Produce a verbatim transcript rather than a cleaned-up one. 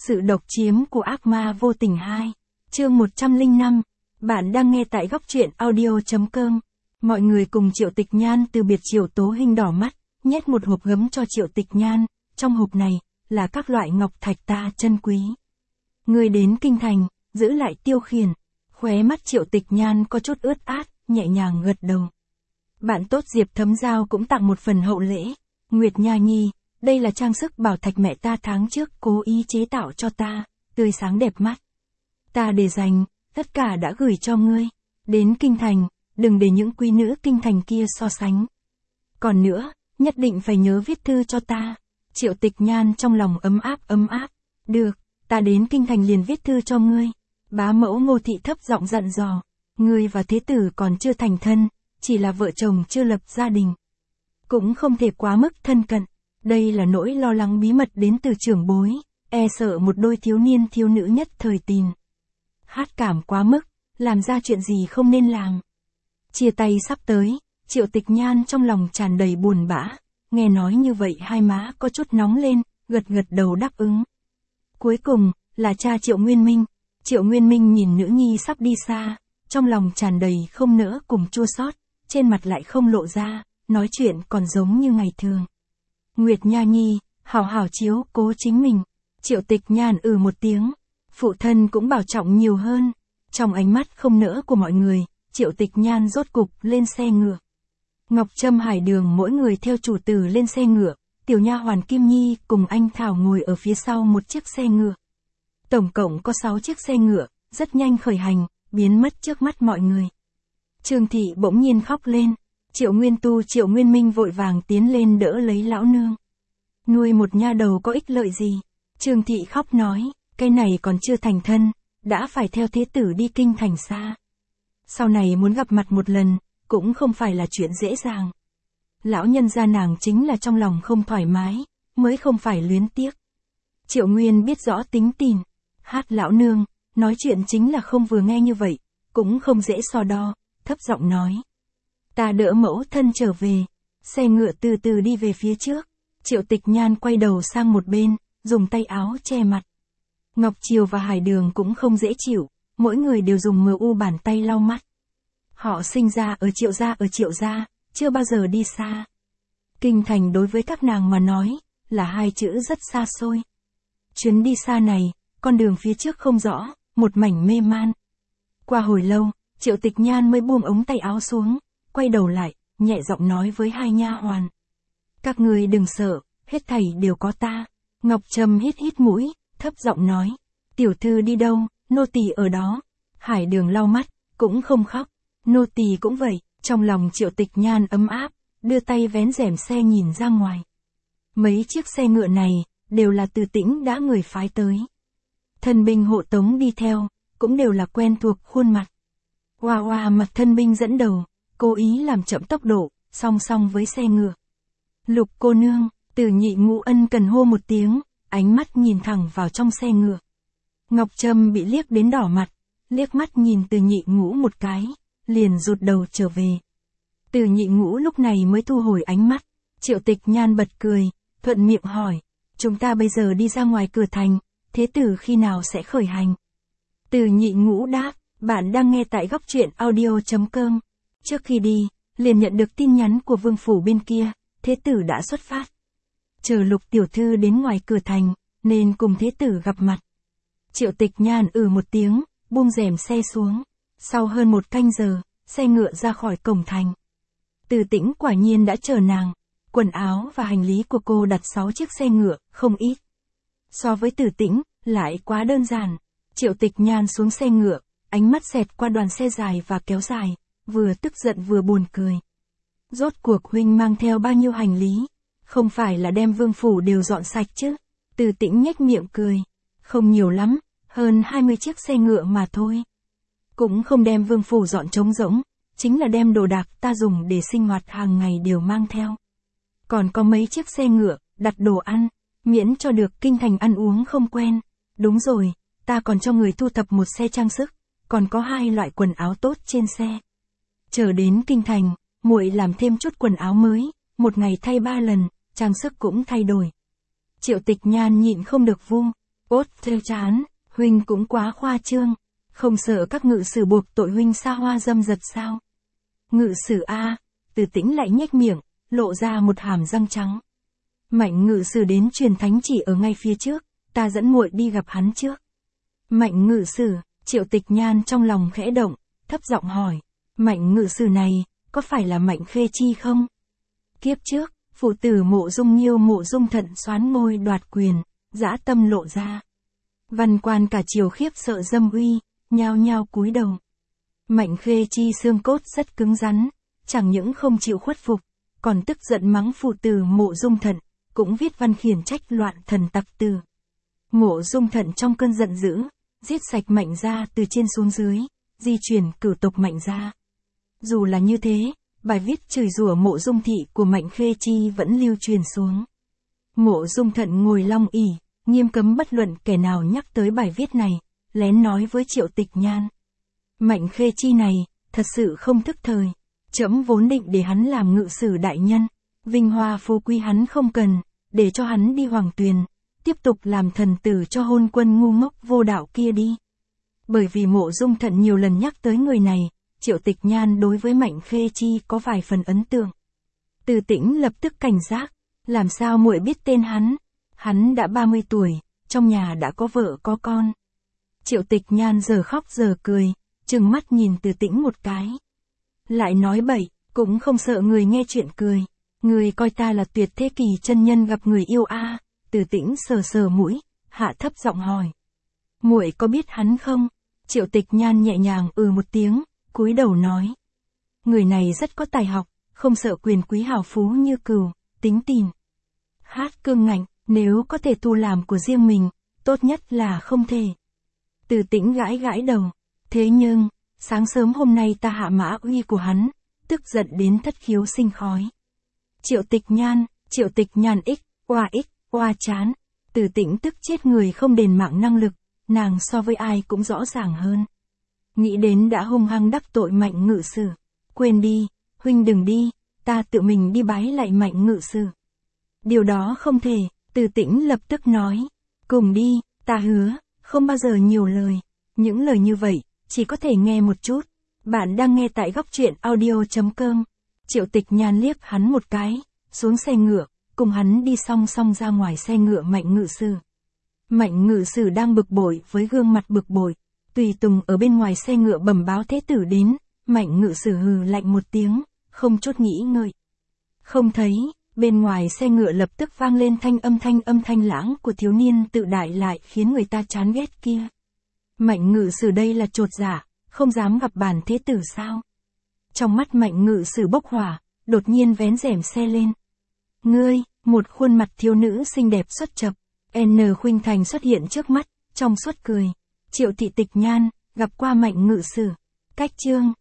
Sự độc chiếm của ác ma vô tình hai. Chương một trăm lẻ năm. Bạn đang nghe tại góc truyện audio.com. Mọi người cùng Triệu Tịch Nhan từ biệt. Triệu Tố Hinh đỏ mắt, nhét một hộp gấm cho Triệu Tịch Nhan. Trong hộp này, là các loại ngọc thạch ta chân quý. Người đến kinh thành, giữ lại tiêu khiển. Khóe mắt Triệu Tịch Nhan có chút ướt át, nhẹ nhàng gật đầu. Bạn tốt Diệp Thấm Giao cũng tặng một phần hậu lễ. Nguyệt Nha Nhi, đây là trang sức bảo thạch mẹ ta tháng trước cố ý chế tạo cho ta, tươi sáng đẹp mắt. Ta để dành, tất cả đã gửi cho ngươi. Đến kinh thành, đừng để những quý nữ kinh thành kia so sánh. Còn nữa, nhất định phải nhớ viết thư cho ta. Triệu Tịch Nhan trong lòng ấm áp ấm áp. Được, ta đến kinh thành liền viết thư cho ngươi. Bá mẫu Ngô Thị thấp giọng dặn dò. Ngươi và thế tử còn chưa thành thân, chỉ là vợ chồng chưa lập gia đình. Cũng không thể quá mức thân cận. Đây là nỗi lo lắng bí mật đến từ trưởng bối, e sợ một đôi thiếu niên thiếu nữ nhất thời tin. Hát cảm quá mức, làm ra chuyện gì không nên làm. Chia tay sắp tới, Triệu Tịch Nhan trong lòng tràn đầy buồn bã, nghe nói như vậy hai má có chút nóng lên, gật gật đầu đáp ứng. Cuối cùng, là cha Triệu Nguyên Minh. Triệu Nguyên Minh nhìn nữ nhi sắp đi xa, trong lòng tràn đầy không nỡ cùng chua xót, trên mặt lại không lộ ra, nói chuyện còn giống như ngày thường. Nguyệt Nha Nhi, hảo hảo chiếu cố chính mình. Triệu Tịch Nhan ừ một tiếng. Phụ thân cũng bảo trọng nhiều hơn. Trong ánh mắt không nỡ của mọi người, Triệu Tịch Nhan rốt cục lên xe ngựa. Ngọc Trâm Hải Đường mỗi người theo chủ tử lên xe ngựa, tiểu nha hoàn Kim Nhi cùng anh Thảo ngồi ở phía sau một chiếc xe ngựa. Tổng cộng có sáu chiếc xe ngựa, rất nhanh khởi hành, biến mất trước mắt mọi người. Trương Thị bỗng nhiên khóc lên. Triệu Nguyên Tu Triệu Nguyên Minh vội vàng tiến lên đỡ lấy lão nương. Nuôi một nha đầu có ích lợi gì? Trương Thị khóc nói, cái này còn chưa thành thân, đã phải theo thế tử đi kinh thành xa. Sau này muốn gặp mặt một lần, cũng không phải là chuyện dễ dàng. Lão nhân gia nàng chính là trong lòng không thoải mái, mới không phải luyến tiếc. Triệu Nguyên biết rõ tính tình, hát lão nương, nói chuyện chính là không vừa nghe như vậy, cũng không dễ so đo, thấp giọng nói. Ta đỡ mẫu thân trở về, xe ngựa từ từ đi về phía trước. Triệu Tịch Nhan quay đầu sang một bên, dùng tay áo che mặt. Ngọc Triều và Hải Đường cũng không dễ chịu, mỗi người đều dùng mờ u bàn tay lau mắt. Họ sinh ra ở Triệu gia ở Triệu gia, chưa bao giờ đi xa. Kinh thành đối với các nàng mà nói, là hai chữ rất xa xôi. Chuyến đi xa này, con đường phía trước không rõ, một mảnh mê man. Qua hồi lâu, Triệu Tịch Nhan mới buông ống tay áo xuống, quay đầu lại, nhẹ giọng nói với hai nha hoàn. Các người đừng sợ, hết thảy đều có ta. Ngọc Trâm hít hít mũi, thấp giọng nói. Tiểu thư đi đâu, nô tỳ ở đó. Hải Đường lau mắt, cũng không khóc. Nô tỳ cũng vậy. Trong lòng Triệu Tịch Nhan ấm áp, đưa tay vén rèm xe nhìn ra ngoài. Mấy chiếc xe ngựa này, đều là Từ Tĩnh đã người phái tới. Thân binh hộ tống đi theo, cũng đều là quen thuộc khuôn mặt. Hoa hoa mặt thân binh dẫn đầu, cố ý làm chậm tốc độ, song song với xe ngựa. Lục cô nương, Từ Nhị Ngũ ân cần hô một tiếng, ánh mắt nhìn thẳng vào trong xe ngựa. Ngọc Trâm bị liếc đến đỏ mặt, liếc mắt nhìn Từ Nhị Ngũ một cái, liền rụt đầu trở về. Từ Nhị Ngũ lúc này mới thu hồi ánh mắt. Triệu Tịch Nhan bật cười, thuận miệng hỏi, chúng ta bây giờ đi ra ngoài cửa thành, thế tử khi nào sẽ khởi hành? Từ Nhị Ngũ đáp, bạn đang nghe tại góc truyện audio.com. Trước khi đi, liền nhận được tin nhắn của vương phủ bên kia, thế tử đã xuất phát. Chờ Lục tiểu thư đến ngoài cửa thành, nên cùng thế tử gặp mặt. Triệu Tịch Nhan ừ một tiếng, buông rèm xe xuống. Sau hơn một canh giờ, xe ngựa ra khỏi cổng thành. Từ Tĩnh quả nhiên đã chờ nàng. Quần áo và hành lý của cô đặt sáu chiếc xe ngựa, không ít. So với Từ Tĩnh, lại quá đơn giản. Triệu Tịch Nhan xuống xe ngựa, ánh mắt xẹt qua đoàn xe dài và kéo dài, vừa tức giận vừa buồn cười. Rốt cuộc huynh mang theo bao nhiêu hành lý? Không phải là đem vương phủ đều dọn sạch chứ? Từ Tĩnh nhếch miệng cười. Không nhiều lắm, hơn hai mươi chiếc xe ngựa mà thôi. Cũng không đem vương phủ dọn trống rỗng, chính là đem đồ đạc ta dùng để sinh hoạt hàng ngày đều mang theo. Còn có mấy chiếc xe ngựa, đặt đồ ăn, miễn cho được kinh thành ăn uống không quen. Đúng rồi, ta còn cho người thu thập một xe trang sức, còn có hai loại quần áo tốt trên xe. Chờ đến kinh thành, muội làm thêm chút quần áo mới, một ngày thay ba lần, trang sức cũng thay đổi. Triệu Tịch Nhan nhịn không được vung, Ốt theo chán, huynh cũng quá khoa trương. Không sợ các ngự sử buộc tội huynh xa hoa dâm dật sao? Ngự sử a, Từ Tĩnh lại nhếch miệng, lộ ra một hàm răng trắng. Mạnh ngự sử đến truyền thánh chỉ ở ngay phía trước, ta dẫn muội đi gặp hắn trước. Mạnh ngự sử, Triệu Tịch Nhan trong lòng khẽ động, thấp giọng hỏi, Mạnh ngự sử này, có phải là Mạnh Khê Chi không? Kiếp trước, phụ tử Mộ Dung Nghiêu Mộ Dung Thận soán ngôi đoạt quyền, dã tâm lộ ra. Văn quan cả triều khiếp sợ dâm uy, nhao nhao cúi đầu. Mạnh Khê Chi xương cốt rất cứng rắn, chẳng những không chịu khuất phục, còn tức giận mắng phụ tử Mộ Dung Thận, cũng viết văn khiển trách loạn thần tặc tử. Mộ Dung Thận trong cơn giận dữ, giết sạch Mạnh gia từ trên xuống dưới, di chuyển cửu tộc Mạnh gia. Dù là như thế, bài viết chửi rủa Mộ Dung thị của Mạnh Khê Chi vẫn lưu truyền xuống. Mộ Dung Thận ngồi long ỷ, nghiêm cấm bất luận kẻ nào nhắc tới bài viết này, lén nói với Triệu Tịch Nhan. Mạnh Khê Chi này, thật sự không thức thời. Trẫm vốn định để hắn làm ngự sử đại nhân, vinh hoa phú quý hắn không cần, để cho hắn đi Hoàng Tuyền, tiếp tục làm thần tử cho hôn quân ngu ngốc vô đạo kia đi. Bởi vì Mộ Dung Thận nhiều lần nhắc tới người này, Triệu Tịch Nhan đối với Mạnh Khê Chi có vài phần ấn tượng. Từ Tĩnh lập tức cảnh giác, làm sao muội biết tên hắn? Hắn đã ba mươi tuổi, trong nhà đã có vợ có con. Triệu Tịch Nhan giờ khóc giờ cười, trừng mắt nhìn Từ Tĩnh một cái. Lại nói bậy, cũng không sợ người nghe chuyện cười. Người coi ta là Tuyệt Thế Kỳ chân nhân gặp người yêu a? À? Từ Tĩnh sờ sờ mũi, hạ thấp giọng hỏi. Muội có biết hắn không? Triệu Tịch Nhan nhẹ nhàng ừ một tiếng, cúi đầu nói. Người này rất có tài học, không sợ quyền quý hào phú như cừu, tính tình. Hát cương ngạnh, nếu có thể tu làm của riêng mình, tốt nhất là không thể. Từ Tĩnh gãi gãi đầu. Thế nhưng, sáng sớm hôm nay ta hạ mã uy của hắn, tức giận đến thất khiếu sinh khói. Triệu Tịch Nhan, Triệu Tịch Nhan ích, oa ích, oa chán. Từ Tĩnh tức chết người không đền mạng năng lực, nàng so với ai cũng rõ ràng hơn. Nghĩ đến đã hung hăng đắc tội Mạnh ngự sử. Quên đi, huynh đừng đi, ta tự mình đi bái lại Mạnh ngự sử. Điều đó không thể, Từ Tĩnh lập tức nói. Cùng đi, ta hứa, không bao giờ nhiều lời. Những lời như vậy, chỉ có thể nghe một chút. Bạn đang nghe tại góc truyện audio chấm com. Triệu Tịch Nhan liếc hắn một cái, xuống xe ngựa, cùng hắn đi song song ra ngoài xe ngựa Mạnh ngự sử. Mạnh ngự sử đang bực bội với gương mặt bực bội. Tùy tùng ở bên ngoài xe ngựa bẩm báo thế tử đến, Mạnh ngự sử hừ lạnh một tiếng, không chút nghĩ ngợi. Không thấy, bên ngoài xe ngựa lập tức vang lên thanh âm thanh âm thanh lãng của thiếu niên tự đại lại khiến người ta chán ghét kia. Mạnh ngự sử đây là chột dạ, không dám gặp bản thế tử sao? Trong mắt Mạnh ngự sử bốc hỏa, đột nhiên vén rèm xe lên. Ngươi, một khuôn mặt thiếu nữ xinh đẹp xuất chập, N Khuynh Thành xuất hiện trước mắt, trong suốt cười. Triệu thị Tịch Nhan, gặp qua Mạnh ngự sử. Cách chương.